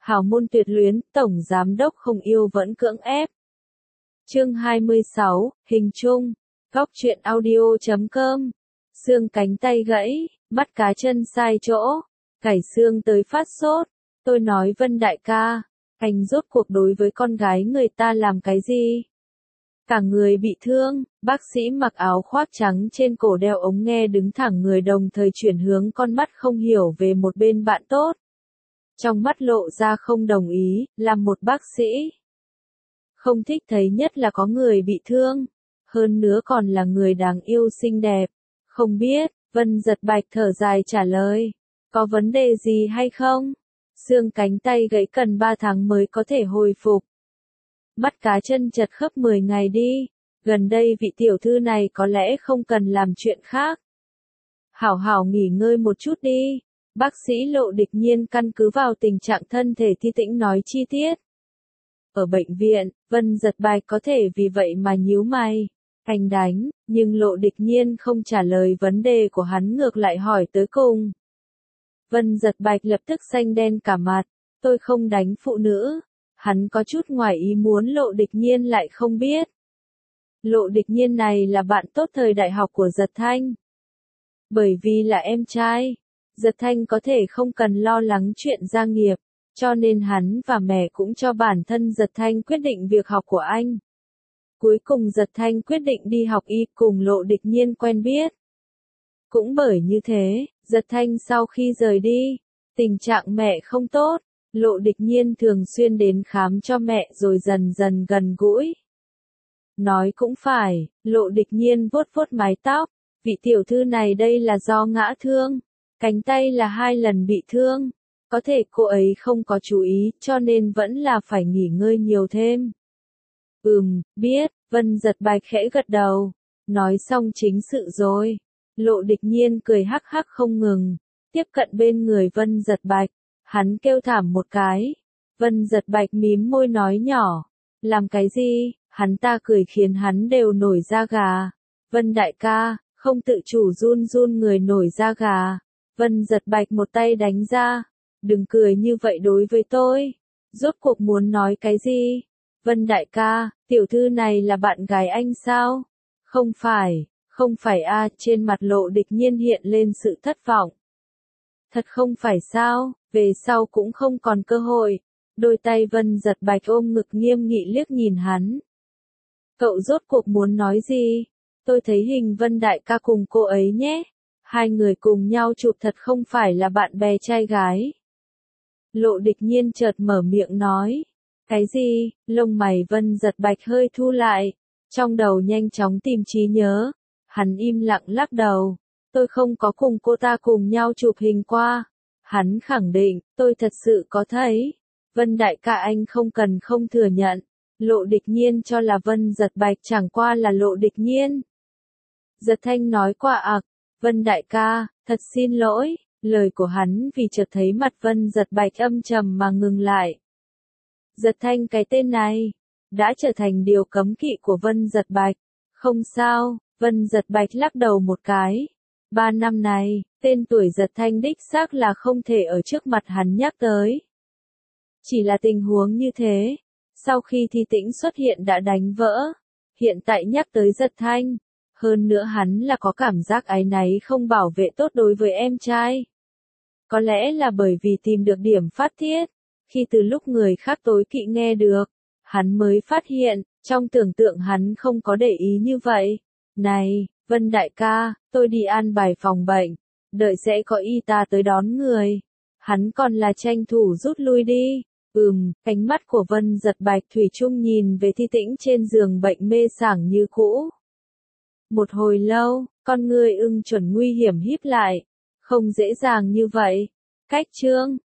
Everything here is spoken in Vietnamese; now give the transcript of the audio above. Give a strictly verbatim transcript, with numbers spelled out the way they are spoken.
Hào môn tuyệt luyến, tổng giám đốc không yêu vẫn cưỡng ép. Chương hai mươi sáu, hình chung. Góc truyện audio chấm com. Xương cánh tay gãy, mắt cá chân sai chỗ, cải xương tới phát sốt. Tôi nói Vân đại ca, anh rốt cuộc đối với con gái người ta làm cái gì? Cả người bị thương, bác sĩ mặc áo khoác trắng trên cổ đeo ống nghe đứng thẳng người đồng thời chuyển hướng con mắt không hiểu về một bên bạn tốt. Trong mắt lộ ra không đồng ý, làm một bác sĩ. Không thích thấy nhất là có người bị thương, hơn nữa còn là người đáng yêu xinh đẹp. Không biết, Vân giật bạch thở dài trả lời, có vấn đề gì hay không? Xương cánh tay gãy cần ba tháng mới có thể hồi phục. Mắt cá chân chật khớp mười ngày đi, gần đây vị tiểu thư này có lẽ không cần làm chuyện khác. Hảo hảo nghỉ ngơi một chút đi, bác sĩ Lộ Địch Nhiên căn cứ vào tình trạng thân thể Thi Tĩnh nói chi tiết. Ở bệnh viện, Vân giật bạch có thể vì vậy mà nhíu mày. Anh đánh, nhưng Lộ Địch Nhiên không trả lời vấn đề của hắn ngược lại hỏi tới cùng. Vân giật bạch lập tức xanh đen cả mặt, tôi không đánh phụ nữ. Hắn có chút ngoài ý muốn Lộ Địch Nhiên lại không biết. Lộ Địch Nhiên này là bạn tốt thời đại học của Giật Thanh. Bởi vì là em trai, Giật Thanh có thể không cần lo lắng chuyện gia nghiệp, cho nên hắn và mẹ cũng cho bản thân Giật Thanh quyết định việc học của anh. Cuối cùng Giật Thanh quyết định đi học y cùng Lộ Địch Nhiên quen biết. Cũng bởi như thế, Giật Thanh sau khi rời đi, tình trạng mẹ không tốt. Lộ Địch Nhiên thường xuyên đến khám cho mẹ rồi dần dần gần gũi. Nói cũng phải, Lộ Địch Nhiên vuốt vuốt mái tóc, vị tiểu thư này đây là do ngã thương, cánh tay là hai lần bị thương, có thể cô ấy không có chú ý cho nên vẫn là phải nghỉ ngơi nhiều thêm. Ừm, biết, Vân giật bạch khẽ gật đầu, nói xong chính sự rồi. Lộ Địch Nhiên cười hắc hắc không ngừng, tiếp cận bên người Vân giật bạch. Hắn kêu thảm một cái. Vân giật bạch mím môi nói nhỏ. Làm cái gì? Hắn ta cười khiến hắn đều nổi da gà. Vân đại ca, không tự chủ run run người nổi da gà. Vân giật bạch một tay đánh ra. Đừng cười như vậy đối với tôi. Rốt cuộc muốn nói cái gì? Vân đại ca, tiểu thư này là bạn gái anh sao? Không phải, không phải a. Trên mặt Lộ Địch Nhiên hiện lên sự thất vọng. Thật không phải sao, về sau cũng không còn cơ hội. Đôi tay Vân giật bạch ôm ngực nghiêm nghị liếc nhìn hắn. Cậu rốt cuộc muốn nói gì? Tôi thấy hình Vân đại ca cùng cô ấy nhé. Hai người cùng nhau chụp thật không phải là bạn bè trai gái. Lộ Địch Nhiên chợt mở miệng nói. Cái gì? Lông mày Vân giật bạch hơi thu lại. Trong đầu nhanh chóng tìm trí nhớ. Hắn im lặng lắc đầu. Tôi không có cùng cô ta cùng nhau chụp hình qua. Hắn khẳng định, tôi thật sự có thấy. Vân đại ca anh không cần không thừa nhận. Lộ Địch Nhiên cho là Vân giật bạch chẳng qua là Lộ Địch Nhiên. Giật Thanh nói qua ạc, Vân đại ca, thật xin lỗi. Lời của hắn vì chợt thấy mặt Vân giật bạch âm trầm mà ngừng lại. Giật Thanh cái tên này, đã trở thành điều cấm kỵ của Vân giật bạch. Không sao, Vân giật bạch lắc đầu một cái. Ba năm này, tên tuổi Giật Thanh đích xác là không thể ở trước mặt hắn nhắc tới. Chỉ là tình huống như thế, sau khi Thi Tĩnh xuất hiện đã đánh vỡ, hiện tại nhắc tới Giật Thanh, hơn nữa hắn là có cảm giác áy náy không bảo vệ tốt đối với em trai. Có lẽ là bởi vì tìm được điểm phát tiết, khi từ lúc người khác tối kỵ nghe được, hắn mới phát hiện, trong tưởng tượng hắn không có để ý như vậy. Này, Vân đại ca, tôi đi an bài phòng bệnh, đợi sẽ có y tá tới đón người. Hắn còn là tranh thủ rút lui đi. Ừm, cánh mắt của Vân giật bạch thủy chung nhìn về Thi Tĩnh trên giường bệnh mê sảng như cũ. Một hồi lâu, con người ưng chuẩn nguy hiểm híp lại. Không dễ dàng như vậy. Cách chương.